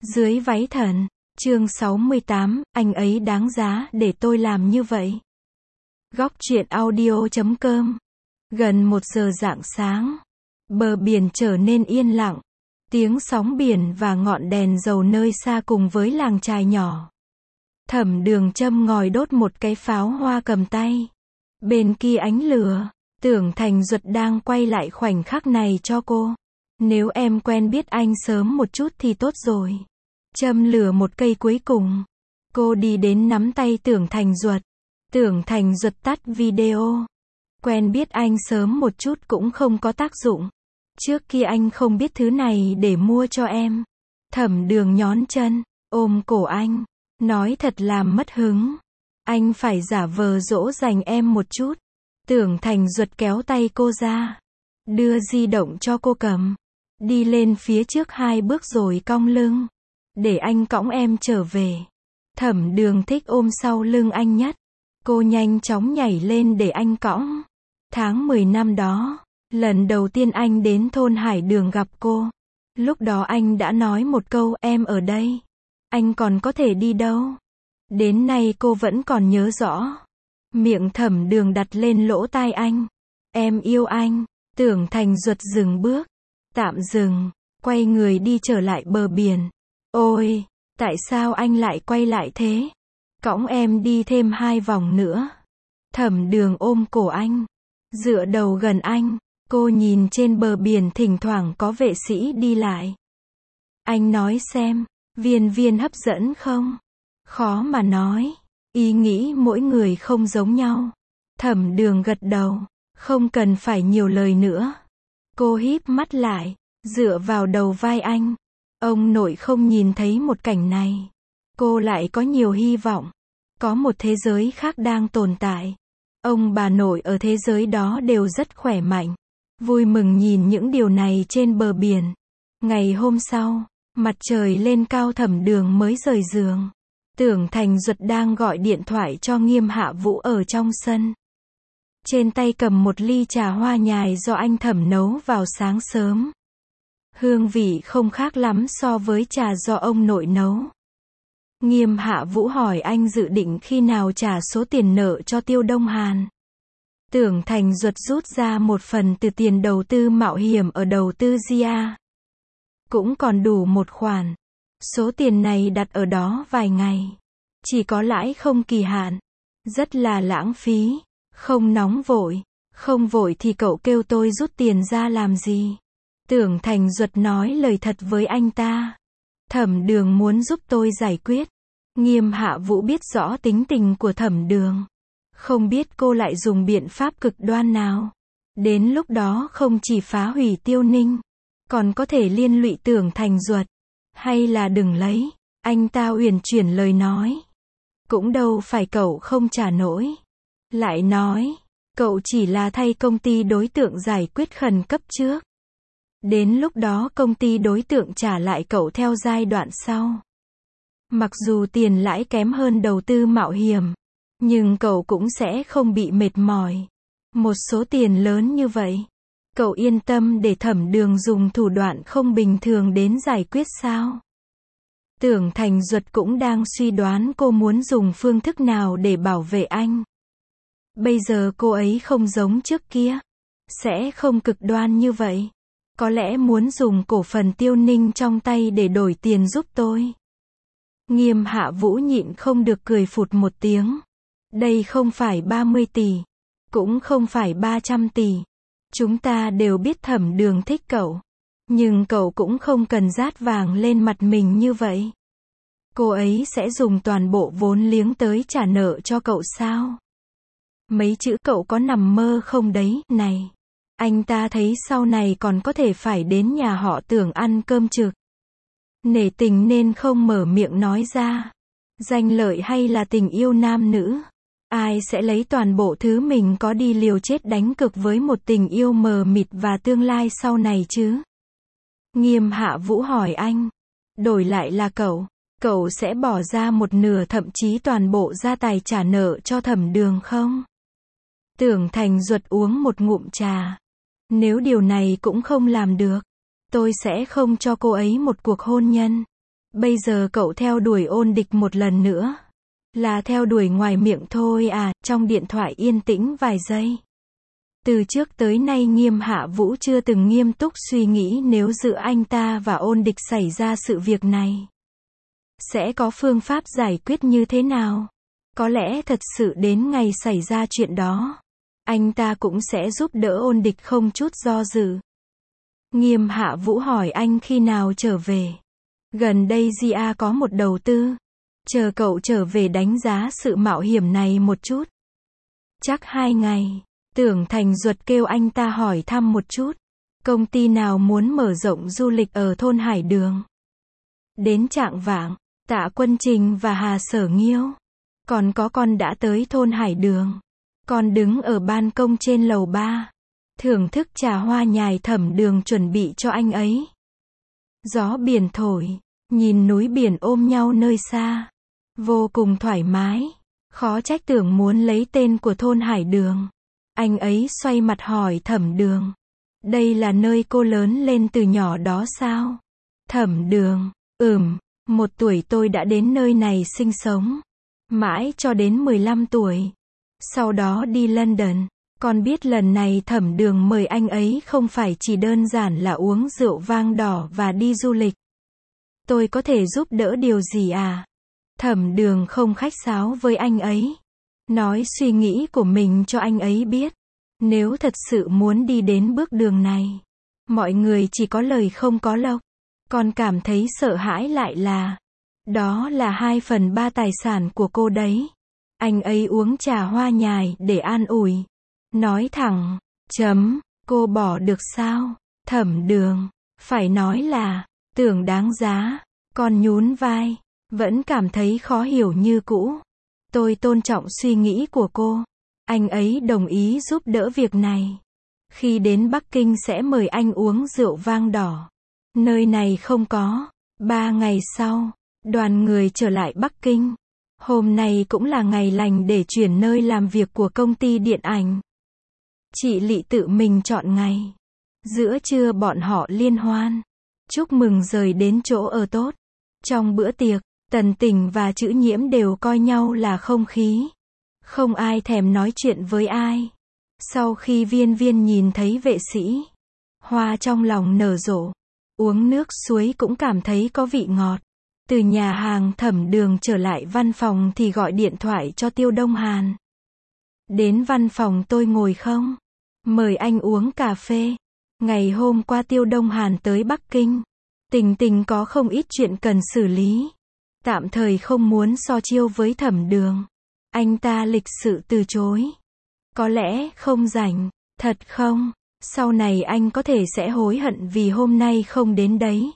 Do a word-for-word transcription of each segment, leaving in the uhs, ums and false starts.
Dưới váy thần. Chương sáu mươi tám, anh ấy đáng giá để tôi làm như vậy. Góc truyện audio chấm com. Gần một giờ rạng sáng, bờ biển trở nên yên lặng. Tiếng sóng biển và ngọn đèn dầu nơi xa cùng với làng chài nhỏ. Thẩm Đường châm ngòi đốt một cái pháo hoa cầm tay. Bên kia ánh lửa, Tưởng Thành Duật đang quay lại khoảnh khắc này cho cô. Nếu em quen biết anh sớm một chút thì tốt rồi. Châm lửa một cây cuối cùng. Cô đi đến nắm tay Tưởng Thành Duật. Tưởng Thành Duật tắt video. Quen biết anh sớm một chút cũng không có tác dụng. Trước kia anh không biết thứ này để mua cho em. Thẩm Đường nhón chân, ôm cổ anh. Nói thật làm mất hứng. Anh phải giả vờ dỗ dành em một chút. Tưởng Thành Duật kéo tay cô ra. Đưa di động cho cô cầm. Đi lên phía trước hai bước rồi cong lưng. Để anh cõng em trở về. Thẩm Đường thích ôm sau lưng anh nhất. Cô nhanh chóng nhảy lên để anh cõng. Tháng mười năm đó, lần đầu tiên anh đến thôn Hải Đường gặp cô. Lúc đó anh đã nói một câu em ở đây. Anh còn có thể đi đâu? Đến nay cô vẫn còn nhớ rõ. Miệng Thẩm Đường đặt lên lỗ tai anh. Em yêu anh. Tưởng Thành Duật dừng bước. Tạm dừng. Quay người đi trở lại bờ biển. Ôi, tại sao anh lại quay lại thế? Cõng em đi thêm hai vòng nữa. Thẩm Đường ôm cổ anh. Dựa đầu gần anh. Cô nhìn trên bờ biển thỉnh thoảng có vệ sĩ đi lại. Anh nói xem, Viên Viên hấp dẫn không? Khó mà nói. Ý nghĩ mỗi người không giống nhau. Thẩm Đường gật đầu. Không cần phải nhiều lời nữa. Cô híp mắt lại, dựa vào đầu vai anh. Ông nội không nhìn thấy một cảnh này. Cô lại có nhiều hy vọng. Có một thế giới khác đang tồn tại. Ông bà nội ở thế giới đó đều rất khỏe mạnh. Vui mừng nhìn những điều này trên bờ biển. Ngày hôm sau, mặt trời lên cao Thẩm Đường mới rời giường. Tưởng Thành Duật đang gọi điện thoại cho Nghiêm Hạ Vũ ở trong sân. Trên tay cầm một ly trà hoa nhài do anh Thẩm nấu vào sáng sớm. Hương vị không khác lắm so với trà do ông nội nấu. Nghiêm Hạ Vũ hỏi anh dự định khi nào trả số tiền nợ cho Tiêu Đông Hàn. Tưởng Thành Duật rút ra một phần từ tiền đầu tư mạo hiểm ở đầu tư Gia. Cũng còn đủ một khoản. Số tiền này đặt ở đó vài ngày. Chỉ có lãi không kỳ hạn. Rất là lãng phí. Không nóng vội. Không vội thì cậu kêu tôi rút tiền ra làm gì? Tưởng Thành Duật nói lời thật với anh ta. Thẩm Đường muốn giúp tôi giải quyết. Nghiêm Hạ Vũ biết rõ tính tình của Thẩm Đường. Không biết cô lại dùng biện pháp cực đoan nào. Đến lúc đó không chỉ phá hủy Tiêu Ninh, còn có thể liên lụy Tưởng Thành Duật. Hay là đừng lấy. Anh ta uyển chuyển lời nói. Cũng đâu phải cậu không trả nổi. Lại nói, cậu chỉ là thay công ty đối tượng giải quyết khẩn cấp trước. Đến lúc đó công ty đối tượng trả lại cậu theo giai đoạn sau. Mặc dù tiền lãi kém hơn đầu tư mạo hiểm, nhưng cậu cũng sẽ không bị mệt mỏi. Một số tiền lớn như vậy, cậu yên tâm để Thẩm Đường dùng thủ đoạn không bình thường đến giải quyết sao? Tưởng Thành Duật cũng đang suy đoán cô muốn dùng phương thức nào để bảo vệ anh. Bây giờ cô ấy không giống trước kia. Sẽ không cực đoan như vậy. Có lẽ muốn dùng cổ phần Tiêu Ninh trong tay để đổi tiền giúp tôi. Nghiêm Hạ Vũ nhịn không được cười phụt một tiếng. Đây không phải ba mươi tỷ. Cũng không phải ba trăm tỷ. Chúng ta đều biết Thẩm Đường thích cậu. Nhưng cậu cũng không cần rát vàng lên mặt mình như vậy. Cô ấy sẽ dùng toàn bộ vốn liếng tới trả nợ cho cậu sao? Mấy chữ cậu có nằm mơ không đấy, này. Anh ta thấy sau này còn có thể phải đến nhà họ Tưởng ăn cơm trực. Nể tình nên không mở miệng nói ra. Danh lợi hay là tình yêu nam nữ? Ai sẽ lấy toàn bộ thứ mình có đi liều chết đánh cược với một tình yêu mờ mịt và tương lai sau này chứ? Nghiêm Hạ Vũ hỏi anh. Đổi lại là cậu, cậu sẽ bỏ ra một nửa thậm chí toàn bộ gia tài trả nợ cho Thẩm Đường không? Tưởng Thành Duật uống một ngụm trà. Nếu điều này cũng không làm được, tôi sẽ không cho cô ấy một cuộc hôn nhân. Bây giờ cậu theo đuổi ôn địch một lần nữa. Là theo đuổi ngoài miệng thôi à, trong điện thoại yên tĩnh vài giây. Từ trước tới nay Nghiêm Hạ Vũ chưa từng nghiêm túc suy nghĩ nếu giữa anh ta và ôn địch xảy ra sự việc này. Sẽ có phương pháp giải quyết như thế nào? Có lẽ thật sự đến ngày xảy ra chuyện đó, anh ta cũng sẽ giúp đỡ ôn địch không chút do dự. Nghiêm Hạ Vũ hỏi anh khi nào trở về. Gần đây Gia có một đầu tư. Chờ cậu trở về đánh giá sự mạo hiểm này một chút. Chắc hai ngày. Tưởng Thành Duật kêu anh ta hỏi thăm một chút. Công ty nào muốn mở rộng du lịch ở thôn Hải Đường. Đến chạng vạng, Tạ Quân Trình và Hà Sở Nghiêu. Còn có con đã tới thôn Hải Đường. Con đứng ở ban công trên lầu ba. Thưởng thức trà hoa nhài Thẩm Đường chuẩn bị cho anh ấy. Gió biển thổi. Nhìn núi biển ôm nhau nơi xa. Vô cùng thoải mái. Khó trách Tưởng muốn lấy tên của thôn Hải Đường. Anh ấy xoay mặt hỏi Thẩm Đường. Đây là nơi cô lớn lên từ nhỏ đó sao? Thẩm Đường. Ừm, một tuổi tôi đã đến nơi này sinh sống. Mãi cho đến mười lăm tuổi. Sau đó đi London. Con biết lần này Thẩm Đường mời anh ấy không phải chỉ đơn giản là uống rượu vang đỏ và đi du lịch. Tôi có thể giúp đỡ điều gì à? Thẩm Đường không khách sáo với anh ấy. Nói suy nghĩ của mình cho anh ấy biết. Nếu thật sự muốn đi đến bước đường này, mọi người chỉ có lời không có lộc. Con cảm thấy sợ hãi lại là, đó là hai phần ba tài sản của cô đấy. Anh ấy uống trà hoa nhài để an ủi. Nói thẳng, chấm, cô bỏ được sao? Thẩm Đường, phải nói là, Tưởng đáng giá. Con nhún vai, vẫn cảm thấy khó hiểu như cũ. Tôi tôn trọng suy nghĩ của cô. Anh ấy đồng ý giúp đỡ việc này. Khi đến Bắc Kinh sẽ mời anh uống rượu vang đỏ. Nơi này không có. Ba ngày sau, đoàn người trở lại Bắc Kinh. Hôm nay cũng là ngày lành để chuyển nơi làm việc của công ty điện ảnh. Chị Lị tự mình chọn ngày. Giữa trưa bọn họ liên hoan. Chúc mừng rời đến chỗ ở tốt. Trong bữa tiệc, Tần Tỉnh và Chữ Nhiễm đều coi nhau là không khí. Không ai thèm nói chuyện với ai. Sau khi Viên Viên nhìn thấy vệ sĩ, hoa trong lòng nở rộ. Uống nước suối cũng cảm thấy có vị ngọt. Từ nhà hàng Thẩm Đường trở lại văn phòng thì gọi điện thoại cho Tiêu Đông Hàn. Đến văn phòng tôi ngồi không? Mời anh uống cà phê. Ngày hôm qua Tiêu Đông Hàn tới Bắc Kinh. Tình Tình có không ít chuyện cần xử lý. Tạm thời không muốn so chiêu với Thẩm Đường. Anh ta lịch sự từ chối. Có lẽ không rảnh. Thật không? Sau này anh có thể sẽ hối hận vì hôm nay không đến đấy.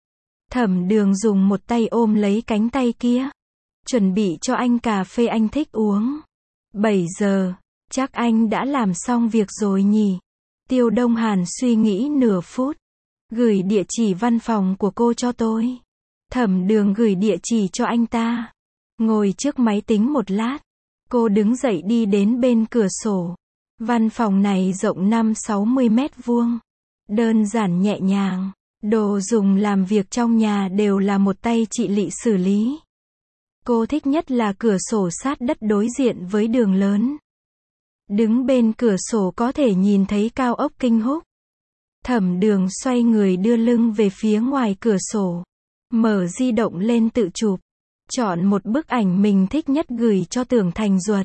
Thẩm Đường dùng một tay ôm lấy cánh tay kia. Chuẩn bị cho anh cà phê anh thích uống. bảy giờ. Chắc anh đã làm xong việc rồi nhỉ? Tiêu Đông Hàn suy nghĩ nửa phút. Gửi địa chỉ văn phòng của cô cho tôi. Thẩm Đường gửi địa chỉ cho anh ta. Ngồi trước máy tính một lát. Cô đứng dậy đi đến bên cửa sổ. Văn phòng này rộng năm sáu mươi mét vuông. Đơn giản nhẹ nhàng. Đồ dùng làm việc trong nhà đều là một tay chị Lị xử lý. Cô thích nhất là cửa sổ sát đất đối diện với đường lớn. Đứng bên cửa sổ có thể nhìn thấy cao ốc Kinh Húc. Thẩm Đường xoay người đưa lưng về phía ngoài cửa sổ. Mở di động lên tự chụp. Chọn một bức ảnh mình thích nhất gửi cho Tưởng Thành Duật.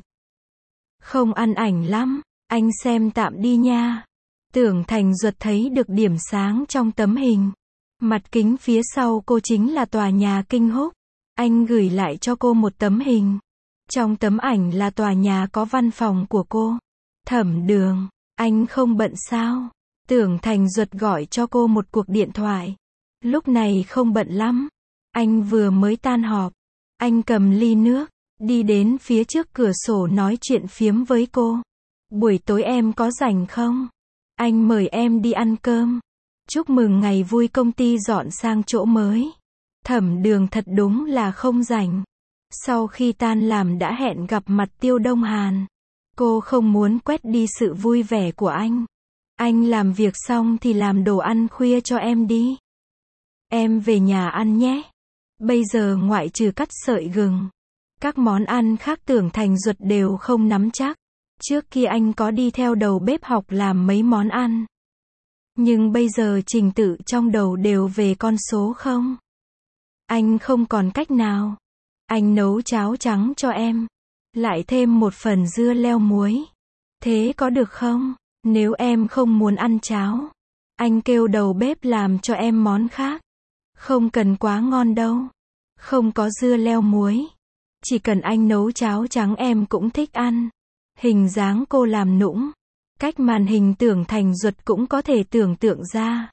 Không ăn ảnh lắm, anh xem tạm đi nha. Tưởng Thành Duật thấy được điểm sáng trong tấm hình. Mặt kính phía sau cô chính là tòa nhà Kinh Húc. Anh gửi lại cho cô một tấm hình. Trong tấm ảnh là tòa nhà có văn phòng của cô. Thẩm Đường, anh không bận sao? Tưởng Thành Duật gọi cho cô một cuộc điện thoại. Lúc này không bận lắm. Anh vừa mới tan họp. Anh cầm ly nước, đi đến phía trước cửa sổ nói chuyện phiếm với cô. Buổi tối em có rảnh không? Anh mời em đi ăn cơm. Chúc mừng ngày vui công ty dọn sang chỗ mới. Thẩm Đường thật đúng là không rảnh. Sau khi tan làm đã hẹn gặp mặt Tiêu Đông Hàn. Cô không muốn quét đi sự vui vẻ của anh. Anh làm việc xong thì làm đồ ăn khuya cho em đi. Em về nhà ăn nhé. Bây giờ ngoại trừ cắt sợi gừng, các món ăn khác Tưởng Thành Duật đều không nắm chắc. Trước kia anh có đi theo đầu bếp học làm mấy món ăn. Nhưng bây giờ trình tự trong đầu đều về con số không. Anh không còn cách nào. Anh nấu cháo trắng cho em. Lại thêm một phần dưa leo muối. Thế có được không? Nếu em không muốn ăn cháo, anh kêu đầu bếp làm cho em món khác. Không cần quá ngon đâu. Không có dưa leo muối. Chỉ cần anh nấu cháo trắng em cũng thích ăn. Hình dáng cô làm nũng. Cách màn hình Tưởng Thành Duật cũng có thể tưởng tượng ra.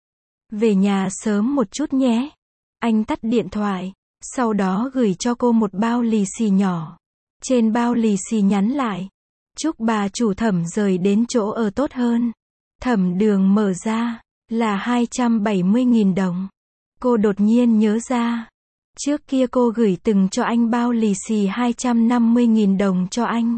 Về nhà sớm một chút nhé. Anh tắt điện thoại. Sau đó gửi cho cô một bao lì xì nhỏ. Trên bao lì xì nhắn lại. Chúc bà chủ Thẩm rời đến chỗ ở tốt hơn. Thẩm Đường mở ra. Là hai trăm bảy mươi nghìn đồng. Cô đột nhiên nhớ ra. Trước kia cô gửi từng cho anh bao lì xì hai trăm năm mươi nghìn đồng cho anh.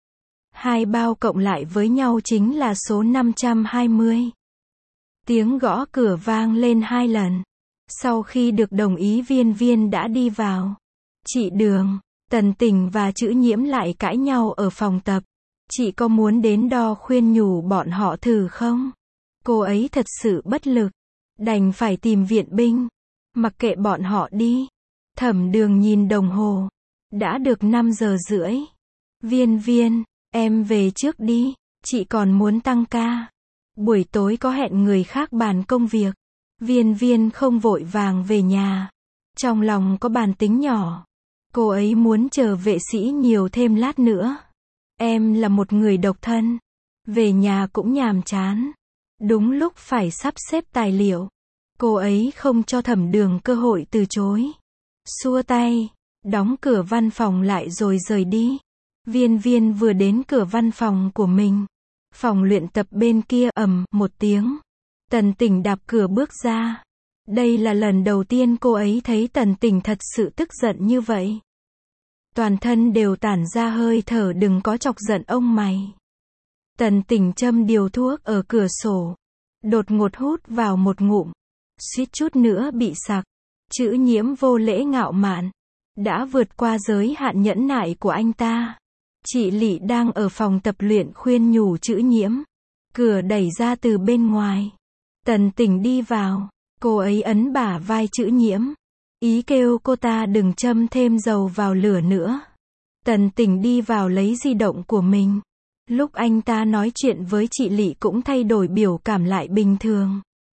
Hai bao cộng lại với nhau chính là số năm trăm hai mươi. Tiếng gõ cửa vang lên hai lần. Sau khi được đồng ý Viên Viên đã đi vào. Chị Đường, Tần Tình và Chữ Nhiễm lại cãi nhau ở phòng tập. Chị có muốn đến đo khuyên nhủ bọn họ thử không? Cô ấy thật sự bất lực. Đành phải tìm viện binh. Mặc kệ bọn họ đi. Thẩm Đường nhìn đồng hồ. Đã được năm giờ rưỡi. Viên Viên, em về trước đi. Chị còn muốn tăng ca. Buổi tối có hẹn người khác bàn công việc. Viên Viên không vội vàng về nhà. Trong lòng có bàn tính nhỏ. Cô ấy muốn chờ vệ sĩ nhiều thêm lát nữa. Em là một người độc thân. Về nhà cũng nhàm chán. Đúng lúc phải sắp xếp tài liệu. Cô ấy không cho Thẩm Đường cơ hội từ chối. Xua tay, đóng cửa văn phòng lại rồi rời đi. Viên Viên vừa đến cửa văn phòng của mình. Phòng luyện tập bên kia ầm một tiếng. Tần Tình đạp cửa bước ra. Đây là lần đầu tiên cô ấy thấy Tần Tình thật sự tức giận như vậy. Toàn thân đều tản ra hơi thở đừng có chọc giận ông mày. Tần Tình châm điều thuốc ở cửa sổ. Đột ngột hút vào một ngụm. Suýt chút nữa bị sặc. Chữ Nhiễm vô lễ ngạo mạn. Đã vượt qua giới hạn nhẫn nại của anh ta. Chị Lị đang ở phòng tập luyện khuyên nhủ Chữ Nhiễm. Cửa đẩy ra từ bên ngoài. Tần Tình đi vào. Cô ấy ấn bả vai Chữ Nhiễm. Ý kêu cô ta đừng châm thêm dầu vào lửa nữa. Tần Tình đi vào lấy di động của mình. Lúc anh ta nói chuyện với chị Lị cũng thay đổi biểu cảm lại bình thường.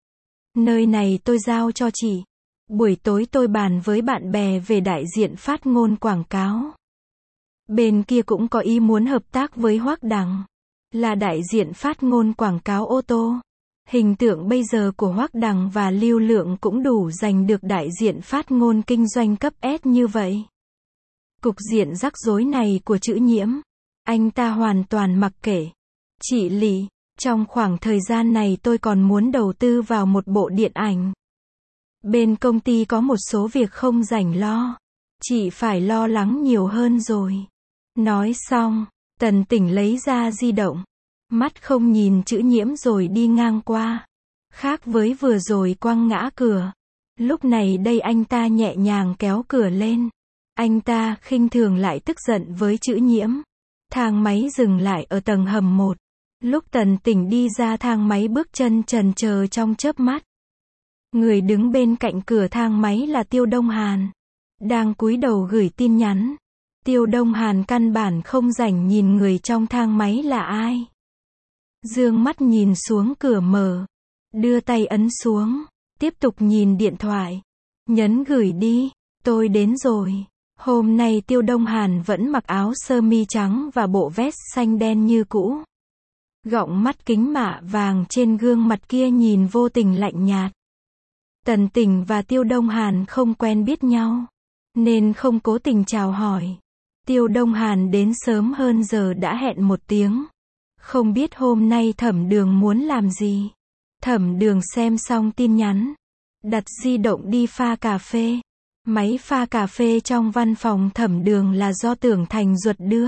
Nơi này tôi giao cho chị. Buổi tối tôi bàn với bạn bè về đại diện phát ngôn quảng cáo. Bên kia cũng có ý muốn hợp tác với Hoắc Đằng. Là đại diện phát ngôn quảng cáo ô tô. Hình tượng bây giờ của Hoắc Đằng và lưu lượng cũng đủ giành được đại diện phát ngôn kinh doanh cấp S như vậy. Cục diện rắc rối này của Chữ Nhiễm. Anh ta hoàn toàn mặc kệ. Chị Lị, trong khoảng thời gian này tôi còn muốn đầu tư vào một bộ điện ảnh. Bên công ty có một số việc không rảnh lo. Chị phải lo lắng nhiều hơn rồi. Nói xong, Tần Tình lấy ra di động. Mắt không nhìn Chữ Nhiễm rồi đi ngang qua. Khác với vừa rồi quăng ngã cửa. Lúc này đây anh ta nhẹ nhàng kéo cửa lên. Anh ta khinh thường lại tức giận với Chữ Nhiễm. Thang máy dừng lại ở tầng hầm một. Lúc Tần Tình đi ra thang máy bước chân chần chờ trong chớp mắt. Người đứng bên cạnh cửa thang máy là Tiêu Đông Hàn. Đang cúi đầu gửi tin nhắn. Tiêu Đông Hàn căn bản không rảnh nhìn người trong thang máy là ai. Dương mắt nhìn xuống cửa mở. Đưa tay ấn xuống. Tiếp tục nhìn điện thoại. Nhấn gửi đi. Tôi đến rồi. Hôm nay Tiêu Đông Hàn vẫn mặc áo sơ mi trắng và bộ vest xanh đen như cũ. Gọng mắt kính mạ vàng trên gương mặt kia nhìn vô tình lạnh nhạt. Tần Tình và Tiêu Đông Hàn không quen biết nhau. Nên không cố tình chào hỏi. Tiêu Đông Hàn đến sớm hơn giờ đã hẹn một tiếng. Không biết hôm nay Thẩm Đường muốn làm gì. Thẩm Đường xem xong tin nhắn. Đặt di động đi pha cà phê. Máy pha cà phê trong văn phòng Thẩm Đường là do Tưởng Thành Duật đưa.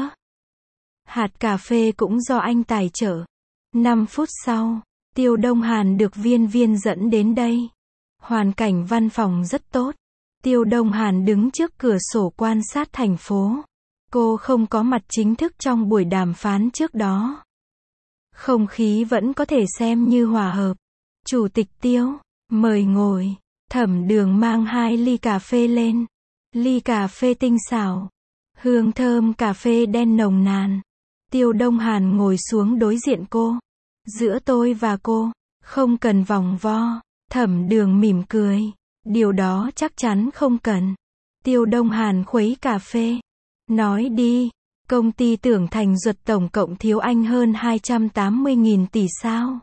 Hạt cà phê cũng do anh tài trợ. năm phút sau, Tiêu Đông Hàn được Viên Viên dẫn đến đây. Hoàn cảnh văn phòng rất tốt. Tiêu Đông Hàn đứng trước cửa sổ quan sát thành phố. Cô không có mặt chính thức trong buổi đàm phán trước đó. Không khí vẫn có thể xem như hòa hợp. Chủ tịch Tiêu, mời ngồi. Thẩm Đường mang hai ly cà phê lên. Ly cà phê tinh xảo. Hương thơm cà phê đen nồng nàn. Tiêu Đông Hàn ngồi xuống đối diện cô. Giữa tôi và cô, không cần vòng vo. Thẩm Đường mỉm cười. Điều đó chắc chắn không cần. Tiêu Đông Hàn khuấy cà phê. Nói đi, công ty Tưởng Thành Duật tổng cộng thiếu anh hơn hai trăm tám mươi nghìn tỷ sao?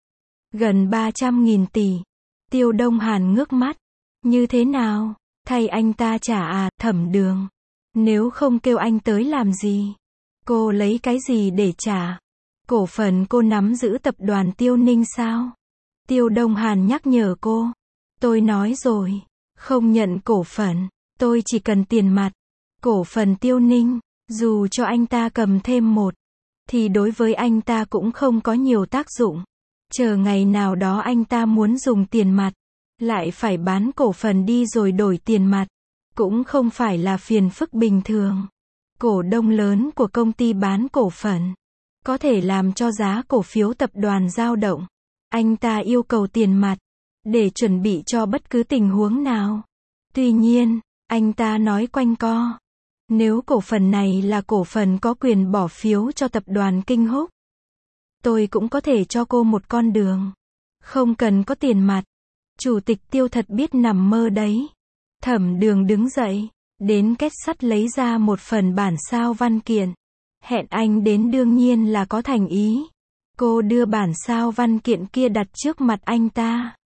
Gần ba trăm nghìn tỷ. Tiêu Đông Hàn ngước mắt. Như thế nào? Thay anh ta trả à, Thẩm Đường. Nếu không kêu anh tới làm gì? Cô lấy cái gì để trả? Cổ phần cô nắm giữ tập đoàn Tiêu Ninh sao? Tiêu Đông Hàn nhắc nhở cô. Tôi nói rồi, không nhận cổ phần, tôi chỉ cần tiền mặt. Cổ phần Tiêu Ninh, dù cho anh ta cầm thêm một, thì đối với anh ta cũng không có nhiều tác dụng. Chờ ngày nào đó anh ta muốn dùng tiền mặt, lại phải bán cổ phần đi rồi đổi tiền mặt, cũng không phải là phiền phức bình thường. Cổ đông lớn của công ty bán cổ phần, có thể làm cho giá cổ phiếu tập đoàn dao động. Anh ta yêu cầu tiền mặt, để chuẩn bị cho bất cứ tình huống nào. Tuy nhiên, anh ta nói quanh co. Nếu cổ phần này là cổ phần có quyền bỏ phiếu cho tập đoàn Kinh Húc, tôi cũng có thể cho cô một con đường. Không cần có tiền mặt. Chủ tịch Tiêu thật biết nằm mơ đấy. Thẩm Đường đứng dậy, đến két sắt lấy ra một phần bản sao văn kiện. Hẹn anh đến đương nhiên là có thành ý. Cô đưa bản sao văn kiện kia đặt trước mặt anh ta.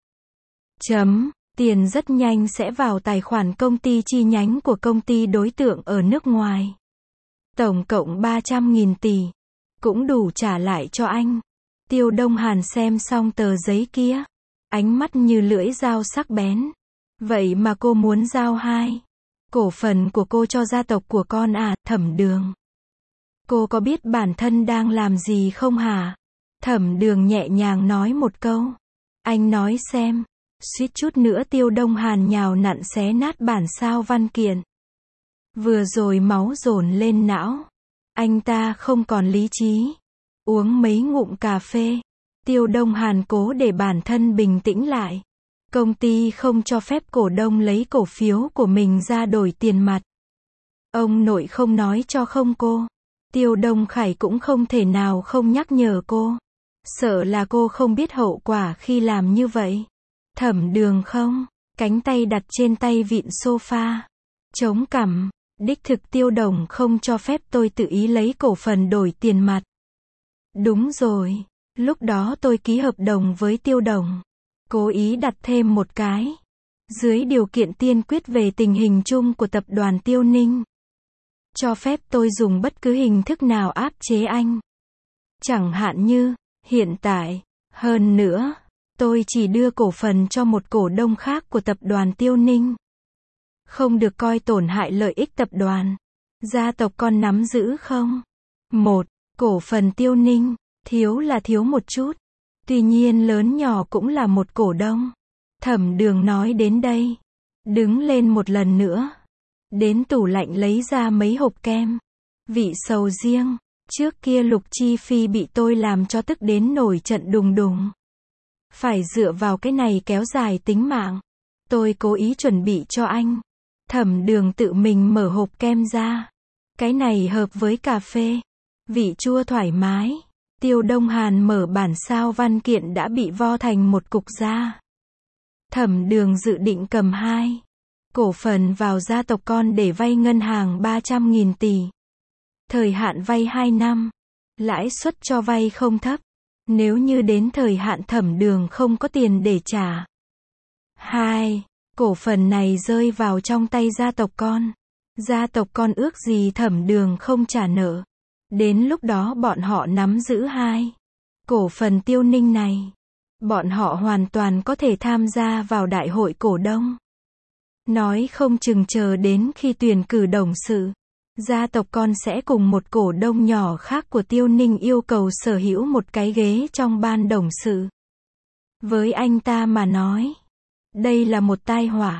Chấm, tiền rất nhanh sẽ vào tài khoản công ty chi nhánh của công ty đối tượng ở nước ngoài. Tổng cộng ba trăm nghìn tỷ. Cũng đủ trả lại cho anh. Tiêu Đông Hàn xem xong tờ giấy kia. Ánh mắt như lưỡi dao sắc bén. Vậy mà cô muốn giao hai. Cổ phần của cô cho gia tộc của con à, Thẩm Đường. Cô có biết bản thân đang làm gì không hả? Thẩm Đường nhẹ nhàng nói một câu. Anh nói xem. Suýt chút nữa Tiêu Đông Hàn nhào nặn xé nát bản sao văn kiện. Vừa rồi máu dồn lên não. Anh ta không còn lý trí. Uống mấy ngụm cà phê. Tiêu Đông Hàn cố để bản thân bình tĩnh lại. Công ty không cho phép cổ đông lấy cổ phiếu của mình ra đổi tiền mặt. Ông nội không nói cho không cô. Tiêu Đông Khải cũng không thể nào không nhắc nhở cô. Sợ là cô không biết hậu quả khi làm như vậy. Thẩm Đường không, cánh tay đặt trên tay vịn sofa. Chống cằm, đích thực Tiêu Đồng không cho phép tôi tự ý lấy cổ phần đổi tiền mặt. Đúng rồi, lúc đó tôi ký hợp đồng với Tiêu Đồng. Cố ý đặt thêm một cái. Dưới điều kiện tiên quyết về tình hình chung của tập đoàn Tiêu Ninh. Cho phép tôi dùng bất cứ hình thức nào áp chế anh. Chẳng hạn như, hiện tại, hơn nữa, tôi chỉ đưa cổ phần cho một cổ đông khác của tập đoàn Tiêu Ninh. Không được coi tổn hại lợi ích tập đoàn. Gia tộc con nắm giữ không? Một, cổ phần Tiêu Ninh, thiếu là thiếu một chút. Tuy nhiên lớn nhỏ cũng là một cổ đông. Thẩm Đường nói đến đây. Đứng lên một lần nữa. Đến tủ lạnh lấy ra mấy hộp kem. Vị sầu riêng. Trước kia Lục Chi Phi bị tôi làm cho tức đến nổi trận đùng đùng. Phải dựa vào cái này kéo dài tính mạng. Tôi cố ý chuẩn bị cho anh. Thẩm Đường tự mình mở hộp kem ra. Cái này hợp với cà phê. Vị chua thoải mái. Tiêu Đông Hàn mở bản sao văn kiện đã bị vo thành một cục ra. Thẩm Đường dự định cầm hai cổ phần vào gia tộc con để vay ngân hàng ba trăm nghìn tỷ. Thời hạn vay hai năm. Lãi suất cho vay không thấp. Nếu như đến thời hạn Thẩm Đường không có tiền để trả. Hai, cổ phần này rơi vào trong tay gia tộc con. Gia tộc con ước gì Thẩm Đường không trả nợ. Đến lúc đó bọn họ nắm giữ hai cổ phần Tiêu Ninh này. Bọn họ hoàn toàn có thể tham gia vào đại hội cổ đông. Nói không chừng chờ đến khi tuyển cử董sự, gia tộc con sẽ cùng một cổ đông nhỏ khác của Tiêu Ninh yêu cầu sở hữu một cái ghế trong ban董sự. Với anh ta mà nói, đây là một tai họa.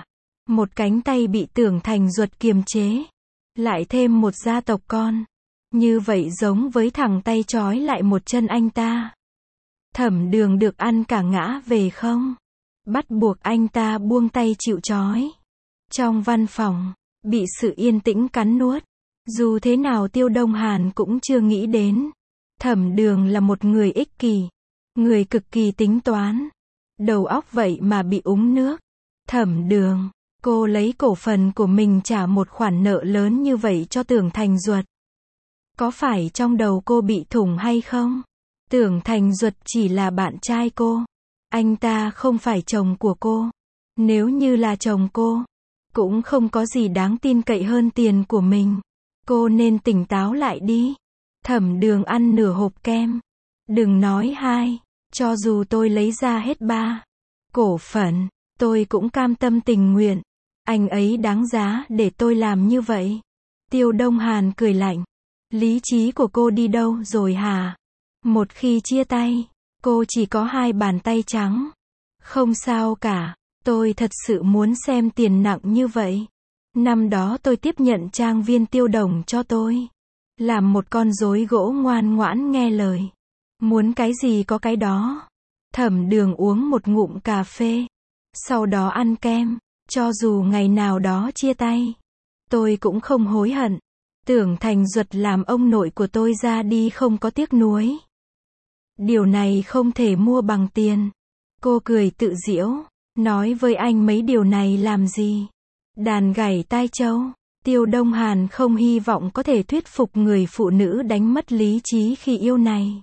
Một cánh tay bị Tưởng Thành Duật kiềm chế. Lại thêm một gia tộc con. Như vậy giống với thẳng tay trói lại một chân anh ta. Thẩm Đường được ăn cả ngã về không? Bắt buộc anh ta buông tay chịu trói. Trong văn phòng, bị sự yên tĩnh cắn nuốt. Dù thế nào Tiêu Đông Hàn cũng chưa nghĩ đến. Thẩm Đường là một người ích kỷ. Người cực kỳ tính toán. Đầu óc vậy mà bị úng nước. Thẩm Đường, cô lấy cổ phần của mình trả một khoản nợ lớn như vậy cho Tưởng Thành Duật. Có phải trong đầu cô bị thủng hay không? Tưởng Thành Duật chỉ là bạn trai cô. Anh ta không phải chồng của cô. Nếu như là chồng cô, cũng không có gì đáng tin cậy hơn tiền của mình. Cô nên tỉnh táo lại đi. Thẩm Đường ăn nửa hộp kem. Đừng nói hai. Cho dù tôi lấy ra hết ba cổ phần, tôi cũng cam tâm tình nguyện. Anh ấy đáng giá để tôi làm như vậy. Tiêu Đông Hàn cười lạnh. Lý trí của cô đi đâu rồi hả? Một khi chia tay, cô chỉ có hai bàn tay trắng. Không sao cả, tôi thật sự muốn xem tiền nặng như vậy. Năm đó tôi tiếp nhận trang viên Tiêu Đồng cho tôi. Làm một con rối gỗ ngoan ngoãn nghe lời. Muốn cái gì có cái đó. Thẩm Đường uống một ngụm cà phê. Sau đó ăn kem. Cho dù ngày nào đó chia tay, tôi cũng không hối hận. Tưởng Thành Duật làm ông nội của tôi ra đi không có tiếc nuối. Điều này không thể mua bằng tiền. Cô cười tự giễu. Nói với anh mấy điều này làm gì? Đàn gảy tai trâu. Tiêu Đông Hàn không hy vọng có thể thuyết phục người phụ nữ đánh mất lý trí khi yêu này.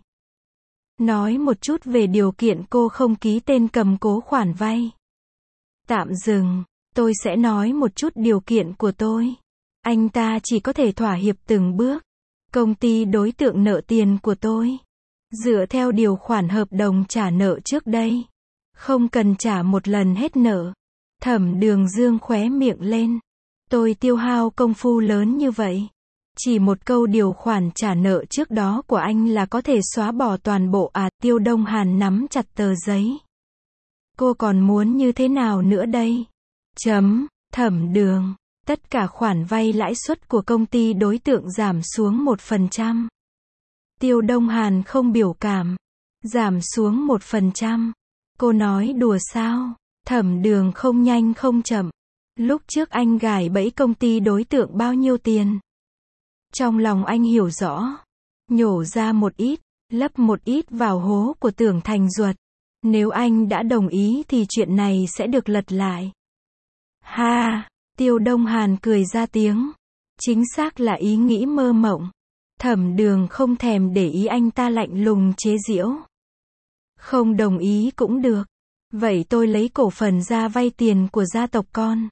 Nói một chút về điều kiện cô không ký tên cầm cố khoản vay. Tạm dừng, tôi sẽ nói một chút điều kiện của tôi. Anh ta chỉ có thể thỏa hiệp từng bước. Công ty đối tượng nợ tiền của tôi. Dựa theo điều khoản hợp đồng trả nợ trước đây. Không cần trả một lần hết nợ. Thẩm Đường dương khóe miệng lên. Tôi tiêu hao công phu lớn như vậy. Chỉ một câu điều khoản trả nợ trước đó của anh là có thể xóa bỏ toàn bộ à? Tiêu Đông Hàn nắm chặt tờ giấy. Cô còn muốn như thế nào nữa đây? Chấm, Thẩm Đường. Tất cả khoản vay lãi suất của công ty đối tượng giảm xuống một phần trăm. Tiêu Đông Hàn không biểu cảm. Giảm xuống một phần trăm. Cô nói đùa sao? Thẩm Đường không nhanh không chậm. Lúc trước anh gài bẫy công ty đối tượng bao nhiêu tiền? Trong lòng anh hiểu rõ. Nhổ ra một ít, lấp một ít vào hố của Tưởng Thành Duật. Nếu anh đã đồng ý thì chuyện này sẽ được lật lại. Ha! Tiêu Đông Hàn cười ra tiếng. Chính xác là ý nghĩ mơ mộng. Thẩm Đường không thèm để ý anh ta lạnh lùng chế giễu. Không đồng ý cũng được. Vậy tôi lấy cổ phần ra vay tiền của gia tộc con.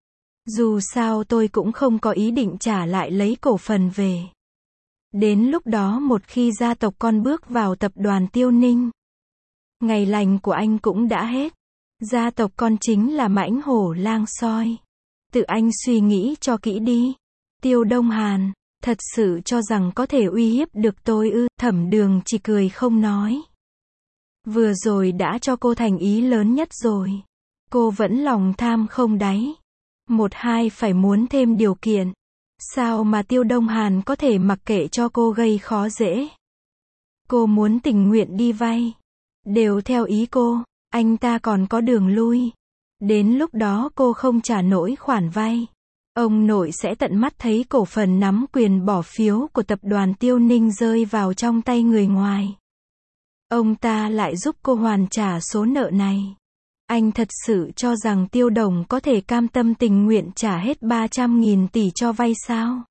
Dù sao tôi cũng không có ý định trả lại lấy cổ phần về. Đến lúc đó một khi gia tộc con bước vào tập đoàn Tiêu Ninh, ngày lành của anh cũng đã hết. Gia tộc con chính là mãnh hổ lang soi. Tự anh suy nghĩ cho kỹ đi. Tiêu Đông Hàn, thật sự cho rằng có thể uy hiếp được tôi ư? Thẩm Đường chỉ cười không nói. Vừa rồi đã cho cô thành ý lớn nhất rồi. Cô vẫn lòng tham không đáy. Một hai phải muốn thêm điều kiện. Sao mà Tiêu Đông Hàn có thể mặc kệ cho cô gây khó dễ? Cô muốn tình nguyện đi vay. Đều theo ý cô, anh ta còn có đường lui. Đến lúc đó cô không trả nổi khoản vay. Ông nội sẽ tận mắt thấy cổ phần nắm quyền bỏ phiếu của tập đoàn Tiêu Ninh rơi vào trong tay người ngoài. Ông ta lại giúp cô hoàn trả số nợ này. Anh thật sự cho rằng Tiêu Đồng có thể cam tâm tình nguyện trả hết ba trăm nghìn tỷ cho vay sao?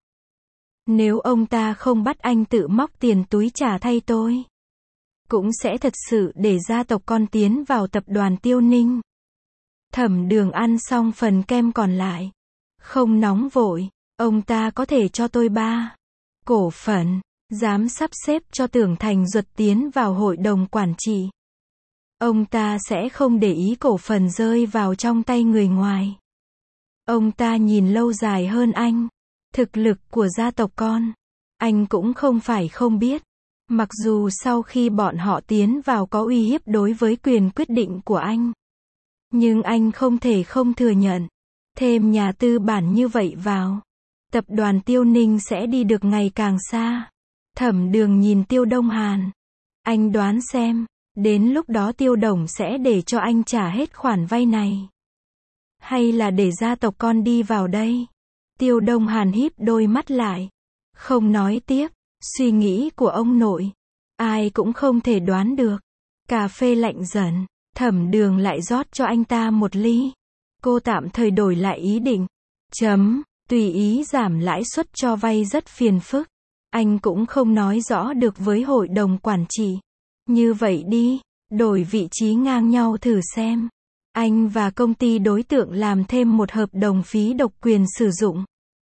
Nếu ông ta không bắt anh tự móc tiền túi trả thay tôi, cũng sẽ thật sự để gia tộc con tiến vào tập đoàn Tiêu Ninh. Thẩm Đường ăn xong phần kem còn lại. Không nóng vội, ông ta có thể cho tôi ba cổ phần, dám sắp xếp cho Tưởng Thành Duật tiến vào hội đồng quản trị. Ông ta sẽ không để ý cổ phần rơi vào trong tay người ngoài. Ông ta nhìn lâu dài hơn anh. Thực lực của gia tộc con, anh cũng không phải không biết. Mặc dù sau khi bọn họ tiến vào có uy hiếp đối với quyền quyết định của anh. Nhưng anh không thể không thừa nhận. Thêm nhà tư bản như vậy vào, tập đoàn Tiêu Ninh sẽ đi được ngày càng xa. Thẩm Đường nhìn Tiêu Đông Hàn. Anh đoán xem, đến lúc đó Tiêu Đồng sẽ để cho anh trả hết khoản vay này. Hay là để gia tộc con đi vào đây? Tiêu Đông Hàn híp đôi mắt lại. Không nói tiếp, suy nghĩ của ông nội. Ai cũng không thể đoán được. Cà phê lạnh dần, Thẩm Đường lại rót cho anh ta một ly. Cô tạm thời đổi lại ý định. Chấm, tùy ý giảm lãi suất cho vay rất phiền phức. Anh cũng không nói rõ được với hội đồng quản trị. Như vậy đi, đổi vị trí ngang nhau thử xem. Anh và công ty đối tượng làm thêm một hợp đồng phí độc quyền sử dụng.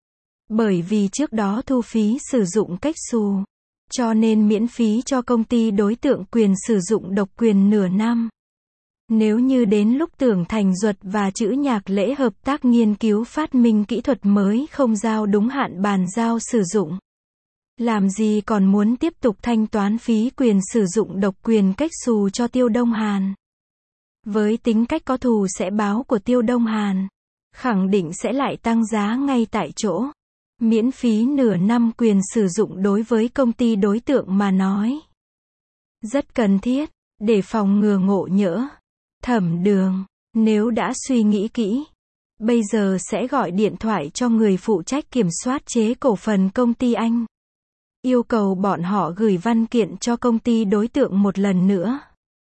Bởi vì trước đó thu phí sử dụng cách xù, cho nên miễn phí cho công ty đối tượng quyền sử dụng độc quyền nửa năm. Nếu như đến lúc Tưởng Thành Duật và Chữ Nhạc Lễ hợp tác nghiên cứu phát minh kỹ thuật mới không giao đúng hạn bàn giao sử dụng, làm gì còn muốn tiếp tục thanh toán phí quyền sử dụng độc quyền cách xù cho Tiêu Đông Hàn. Với tính cách có thù sẽ báo của Tiêu Đông Hàn, khẳng định sẽ lại tăng giá ngay tại chỗ. Miễn phí nửa năm quyền sử dụng đối với công ty đối tượng mà nói rất cần thiết, để phòng ngừa ngộ nhỡ. Thẩm Đường, nếu đã suy nghĩ kỹ, bây giờ sẽ gọi điện thoại cho người phụ trách kiểm soát chế cổ phần công ty anh. Yêu cầu bọn họ gửi văn kiện cho công ty đối tượng một lần nữa.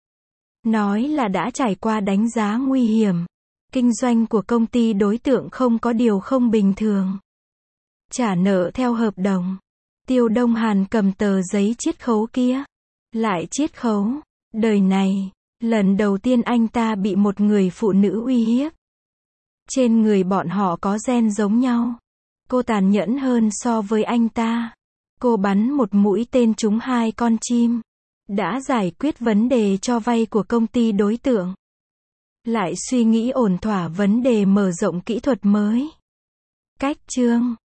Nói là đã trải qua đánh giá nguy hiểm. Kinh doanh của công ty đối tượng không có điều không bình thường. Trả nợ theo hợp đồng. Tiêu Đông Hàn cầm tờ giấy chiết khấu kia. Lại chiết khấu. Đời này, lần đầu tiên anh ta bị một người phụ nữ uy hiếp. Trên người bọn họ có gen giống nhau. Cô tàn nhẫn hơn so với anh ta. Cô bắn một mũi tên trúng hai con chim. Đã giải quyết vấn đề cho vay của công ty đối tượng. Lại suy nghĩ ổn thỏa vấn đề mở rộng kỹ thuật mới. Cách chương